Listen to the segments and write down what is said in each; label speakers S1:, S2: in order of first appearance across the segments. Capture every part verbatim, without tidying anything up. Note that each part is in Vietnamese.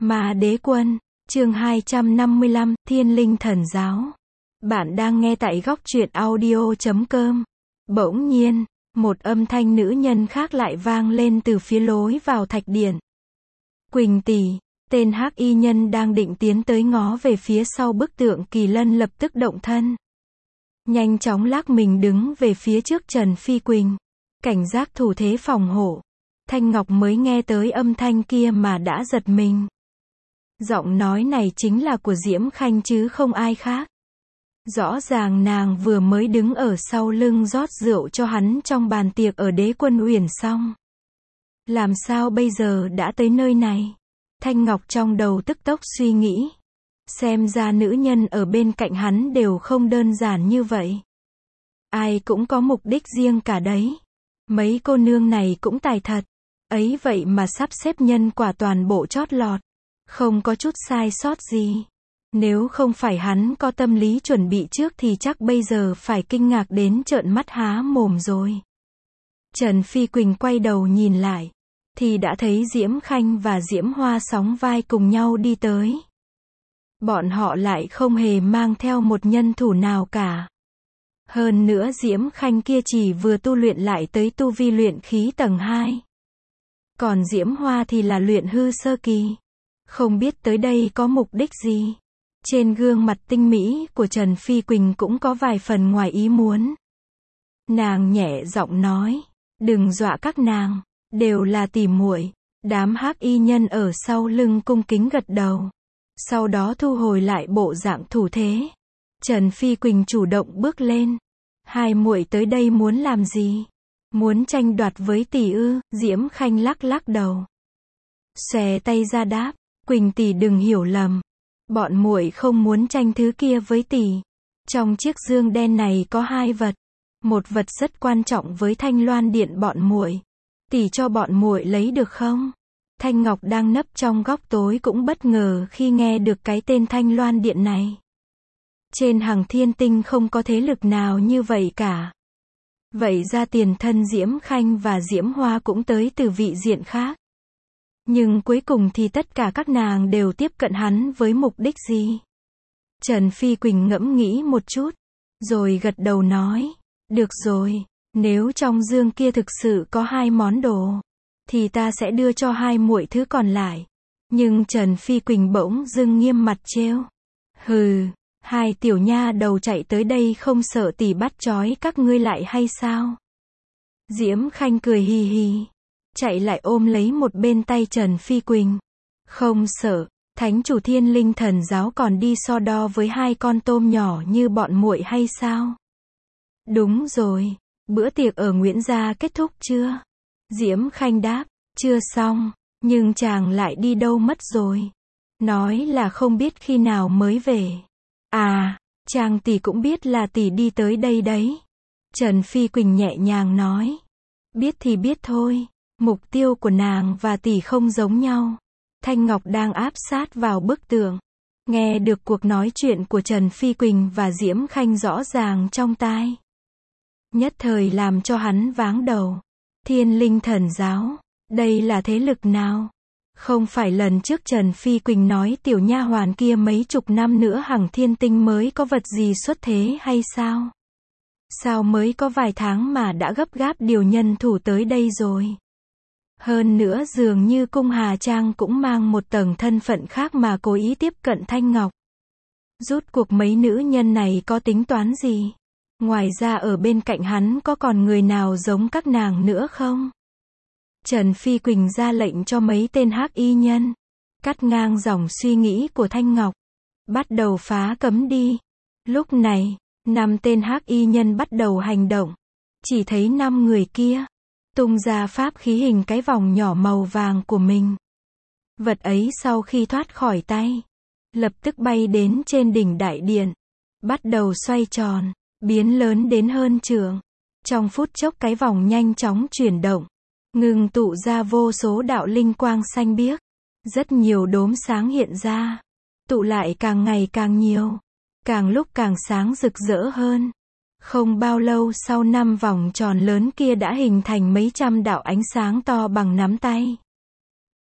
S1: Ma Đế Quân, chương hai trăm năm mươi lăm, Thiên Linh Thần Giáo. Bạn đang nghe tại góc truyện audio chấm com. Bỗng nhiên, một âm thanh nữ nhân khác lại vang lên từ phía lối vào thạch điện. Quỳnh tỷ, tên hắc y nhân đang định tiến tới ngó về phía sau bức tượng kỳ lân lập tức động thân. Nhanh chóng lắc mình đứng về phía trước Trần Phi Quỳnh. Cảnh giác thủ thế phòng hộ. Thanh Ngọc mới nghe tới âm thanh kia mà đã giật mình. Giọng nói này chính là của Diễm Khanh chứ không ai khác. Rõ ràng nàng vừa mới đứng ở sau lưng rót rượu cho hắn trong bàn tiệc ở Đế Quân Uyển xong. Làm sao bây giờ đã tới nơi này? Thanh Ngọc trong đầu tức tốc suy nghĩ. Xem ra nữ nhân ở bên cạnh hắn đều không đơn giản như vậy. Ai cũng có mục đích riêng cả đấy. Mấy cô nương này cũng tài thật. Ấy vậy mà sắp xếp nhân quả toàn bộ chót lọt. Không có chút sai sót gì. Nếu không phải hắn có tâm lý chuẩn bị trước thì chắc bây giờ phải kinh ngạc đến trợn mắt há mồm rồi. Trần Phi Quỳnh quay đầu nhìn lại. Thì đã thấy Diễm Khanh và Diễm Hoa sóng vai cùng nhau đi tới. Bọn họ lại không hề mang theo một nhân thủ nào cả. Hơn nữa Diễm Khanh kia chỉ vừa tu luyện lại tới tu vi luyện khí tầng hai. Còn Diễm Hoa thì là luyện hư sơ kỳ. Không biết tới đây có mục đích gì. Trên gương mặt tinh mỹ của Trần Phi Quỳnh cũng có vài phần ngoài ý muốn. Nàng nhẹ giọng nói, đừng dọa các nàng, đều là tỉ muội. Đám hắc y nhân ở sau lưng cung kính gật đầu. Sau đó thu hồi lại bộ dạng thủ thế. Trần Phi Quỳnh chủ động bước lên. Hai muội tới đây muốn làm gì? Muốn tranh đoạt với tỷ ư? Diễm Khanh lắc lắc đầu. Xòe tay ra đáp, Quỳnh tỷ đừng hiểu lầm. Bọn muội không muốn tranh thứ kia với tỷ. Trong chiếc dương đen này có hai vật. Một vật rất quan trọng với Thanh Loan Điện bọn muội. Tỷ cho bọn muội lấy được không? Thanh Ngọc đang nấp trong góc tối cũng bất ngờ khi nghe được cái tên Thanh Loan Điện này. Trên Hằng Thiên Tinh không có thế lực nào như vậy cả. Vậy ra tiền thân Diễm Khanh và Diễm Hoa cũng tới từ vị diện khác. Nhưng cuối cùng thì tất cả các nàng đều tiếp cận hắn với mục đích gì? Trần Phi Quỳnh ngẫm nghĩ một chút, rồi gật đầu nói, được rồi, nếu trong dương kia thực sự có hai món đồ, thì ta sẽ đưa cho hai muội thứ còn lại. Nhưng Trần Phi Quỳnh bỗng dưng nghiêm mặt trêu. Hừ, hai tiểu nha đầu chạy tới đây không sợ tỷ bắt trói các ngươi lại hay sao? Diễm Khanh cười hì hì. Chạy lại ôm lấy một bên tay Trần Phi Quỳnh. Không sợ, thánh chủ Thiên Linh Thần Giáo còn đi so đo với hai con tôm nhỏ như bọn muội hay sao? Đúng rồi, bữa tiệc ở Nguyễn Gia kết thúc chưa? Diễm Khanh đáp, chưa xong, nhưng chàng lại đi đâu mất rồi? Nói là không biết khi nào mới về. À, chàng tỷ cũng biết là tỷ đi tới đây đấy. Trần Phi Quỳnh nhẹ nhàng nói. Biết thì biết thôi. Mục tiêu của nàng và tỷ không giống nhau. Thanh Ngọc đang áp sát vào bức tường. Nghe được cuộc nói chuyện của Trần Phi Quỳnh và Diễm Khanh rõ ràng trong tai. Nhất thời làm cho hắn váng đầu. Thiên Linh Thần Giáo, đây là thế lực nào? Không phải lần trước Trần Phi Quỳnh nói tiểu nha hoàn kia mấy chục năm nữa Hằng Thiên Tinh mới có vật gì xuất thế hay sao? Sao mới có vài tháng mà đã gấp gáp điều nhân thủ tới đây rồi? Hơn nữa dường như Cung Hà Trang cũng mang một tầng thân phận khác mà cố ý tiếp cận Thanh Ngọc. Rút cuộc mấy nữ nhân này có tính toán gì? Ngoài ra ở bên cạnh hắn có còn người nào giống các nàng nữa không? Trần Phi Quỳnh ra lệnh cho mấy tên hắc y nhân. Cắt ngang dòng suy nghĩ của Thanh Ngọc. Bắt đầu phá cấm đi. Lúc này, năm tên hắc y nhân bắt đầu hành động. Chỉ thấy năm người kia tung ra pháp khí hình cái vòng nhỏ màu vàng của mình. Vật ấy sau khi thoát khỏi tay, lập tức bay đến trên đỉnh đại điện, bắt đầu xoay tròn, biến lớn đến hơn trượng. Trong phút chốc cái vòng nhanh chóng chuyển động, ngưng tụ ra vô số đạo linh quang xanh biếc. Rất nhiều đốm sáng hiện ra, tụ lại càng ngày càng nhiều, càng lúc càng sáng rực rỡ hơn. Không bao lâu sau năm vòng tròn lớn kia đã hình thành mấy trăm đạo ánh sáng to bằng nắm tay.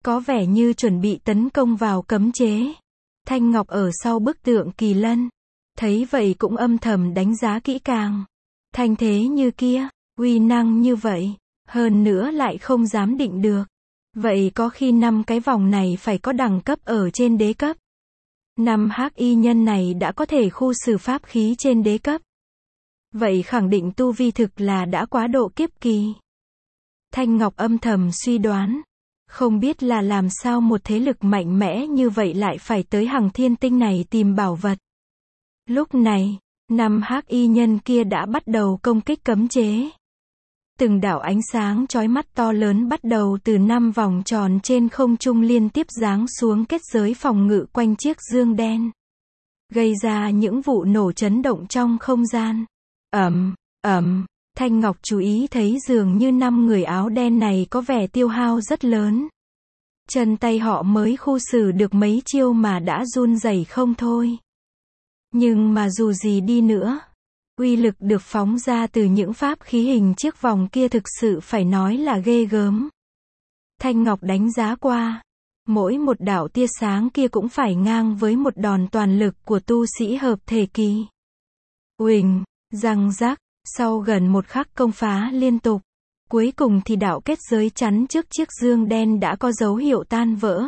S1: có vẻ như chuẩn bị tấn công vào cấm chế. Thanh Ngọc ở sau bức tượng kỳ lân, thấy vậy cũng âm thầm đánh giá kỹ càng. Thanh thế như kia, uy năng như vậy, hơn nữa lại không dám định được. Vậy có khi năm cái vòng này phải có đẳng cấp ở trên đế cấp. Năm hắc y nhân này đã có thể khu xử pháp khí trên đế cấp. Vậy khẳng định tu vi thực là đã quá độ kiếp kỳ. Thanh Ngọc âm thầm suy đoán. Không biết là làm sao một thế lực mạnh mẽ như vậy lại phải tới Hằng Thiên Tinh này tìm bảo vật. Lúc này, năm hắc y nhân kia đã bắt đầu công kích cấm chế. Từng đạo ánh sáng chói mắt to lớn bắt đầu từ năm vòng tròn trên không trung liên tiếp giáng xuống kết giới phòng ngự quanh chiếc dương đen. Gây ra những vụ nổ chấn động trong không gian. Ầm, ầm, Thanh Ngọc chú ý thấy dường như năm người áo đen này có vẻ tiêu hao rất lớn. Chân tay họ mới khu xử được mấy chiêu mà đã run rẩy không thôi. Nhưng mà dù gì đi nữa, uy lực được phóng ra từ những pháp khí hình chiếc vòng kia thực sự phải nói là ghê gớm. Thanh Ngọc đánh giá qua, mỗi một đạo tia sáng kia cũng phải ngang với một đòn toàn lực của tu sĩ hợp thể kỳ. Uỳnh, răng rắc, sau gần một khắc công phá liên tục, cuối cùng thì đạo kết giới chắn trước chiếc dương đen đã có dấu hiệu tan vỡ.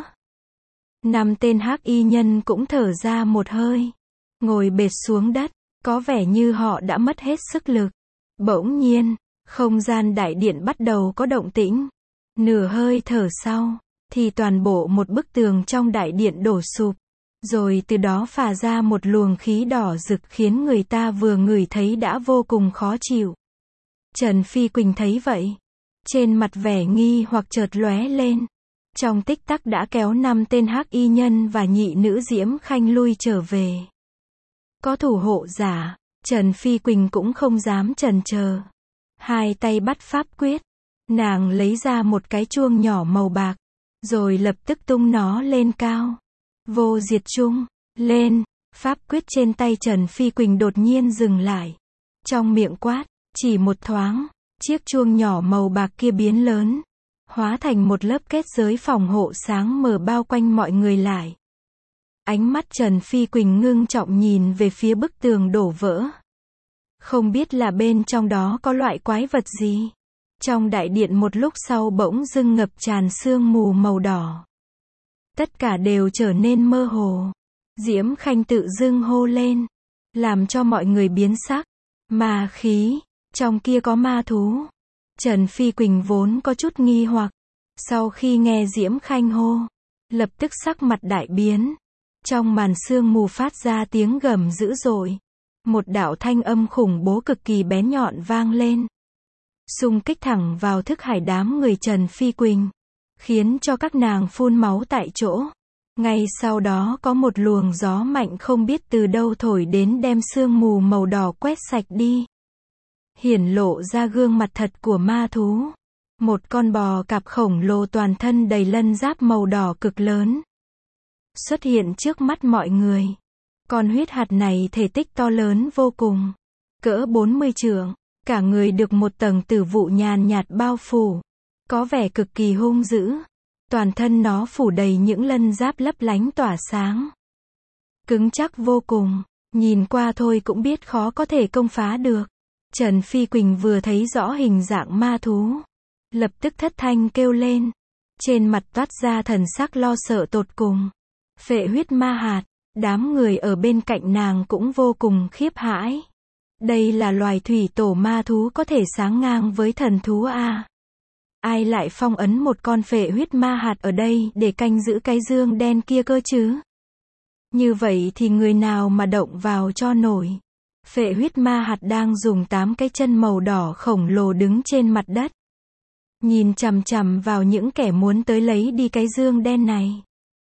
S1: Năm tên hắc y nhân cũng thở ra một hơi, ngồi bệt xuống đất, có vẻ như họ đã mất hết sức lực. Bỗng nhiên, không gian đại điện bắt đầu có động tĩnh. Nửa hơi thở sau, thì toàn bộ một bức tường trong đại điện đổ sụp. Rồi từ đó phả ra một luồng khí đỏ rực khiến người ta vừa ngửi thấy đã vô cùng khó chịu. Trần Phi Quỳnh thấy vậy, trên mặt vẻ nghi hoặc chợt lóe lên. Trong tích tắc đã kéo năm tên hắc y nhân và nhị nữ Diễm Khanh lui trở về. Có thủ hộ giả, Trần Phi Quỳnh cũng không dám chần chờ. Hai tay bắt pháp quyết, nàng lấy ra một cái chuông nhỏ màu bạc, rồi lập tức tung nó lên cao. Vô diệt chung, lên, pháp quyết trên tay Trần Phi Quỳnh đột nhiên dừng lại. Trong miệng quát, chỉ một thoáng, chiếc chuông nhỏ màu bạc kia biến lớn, hóa thành một lớp kết giới phòng hộ sáng mờ bao quanh mọi người lại. Ánh mắt Trần Phi Quỳnh ngưng trọng nhìn về phía bức tường đổ vỡ. Không biết là bên trong đó có loại quái vật gì. Trong đại điện một lúc sau bỗng dưng ngập tràn sương mù màu đỏ. Tất cả đều trở nên mơ hồ. Diễm Khanh tự dưng hô lên, làm cho mọi người biến sắc. Ma khí, trong kia có ma thú. Trần Phi Quỳnh vốn có chút nghi hoặc. Sau khi nghe Diễm Khanh hô, lập tức sắc mặt đại biến. Trong màn sương mù phát ra tiếng gầm dữ dội. Một đạo thanh âm khủng bố cực kỳ bén nhọn vang lên. Xung kích thẳng vào thức hải đám người Trần Phi Quỳnh, khiến cho các nàng phun máu tại chỗ. Ngay sau đó có một luồng gió mạnh không biết từ đâu thổi đến đem sương mù màu đỏ quét sạch đi. Hiển lộ ra gương mặt thật của ma thú. Một con bò cạp khổng lồ toàn thân đầy lân giáp màu đỏ cực lớn. Xuất hiện trước mắt mọi người. Con huyết hạt này thể tích to lớn vô cùng. Cỡ bốn mươi trượng. Cả người được một tầng tử vụ nhàn nhạt bao phủ. Có vẻ cực kỳ hung dữ. Toàn thân nó phủ đầy những lân giáp lấp lánh tỏa sáng. Cứng chắc vô cùng. Nhìn qua thôi cũng biết khó có thể công phá được. Trần Phi Quỳnh vừa thấy rõ hình dạng ma thú, lập tức thất thanh kêu lên. Trên mặt toát ra thần sắc lo sợ tột cùng. Phệ huyết ma hạt. Đám người ở bên cạnh nàng cũng vô cùng khiếp hãi. Đây là loài thủy tổ ma thú có thể sánh ngang với thần thú a. Ai lại phong ấn một con phệ huyết ma hạt ở đây để canh giữ cái dương đen kia cơ chứ? Như vậy thì người nào mà động vào cho nổi? Phệ huyết ma hạt đang dùng tám cái chân màu đỏ khổng lồ đứng trên mặt đất. Nhìn chằm chằm vào những kẻ muốn tới lấy đi cái dương đen này.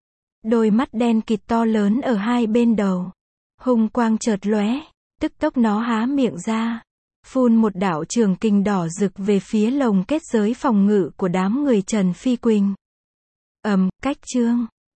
S1: Đôi mắt đen kịt to lớn ở hai bên đầu. Hung quang chợt lóe, tức tốc nó há miệng ra. Phun một đạo trường kình đỏ rực về phía lồng kết giới phòng ngự của đám người Trần Phi Quỳnh. Ầm, cách chương.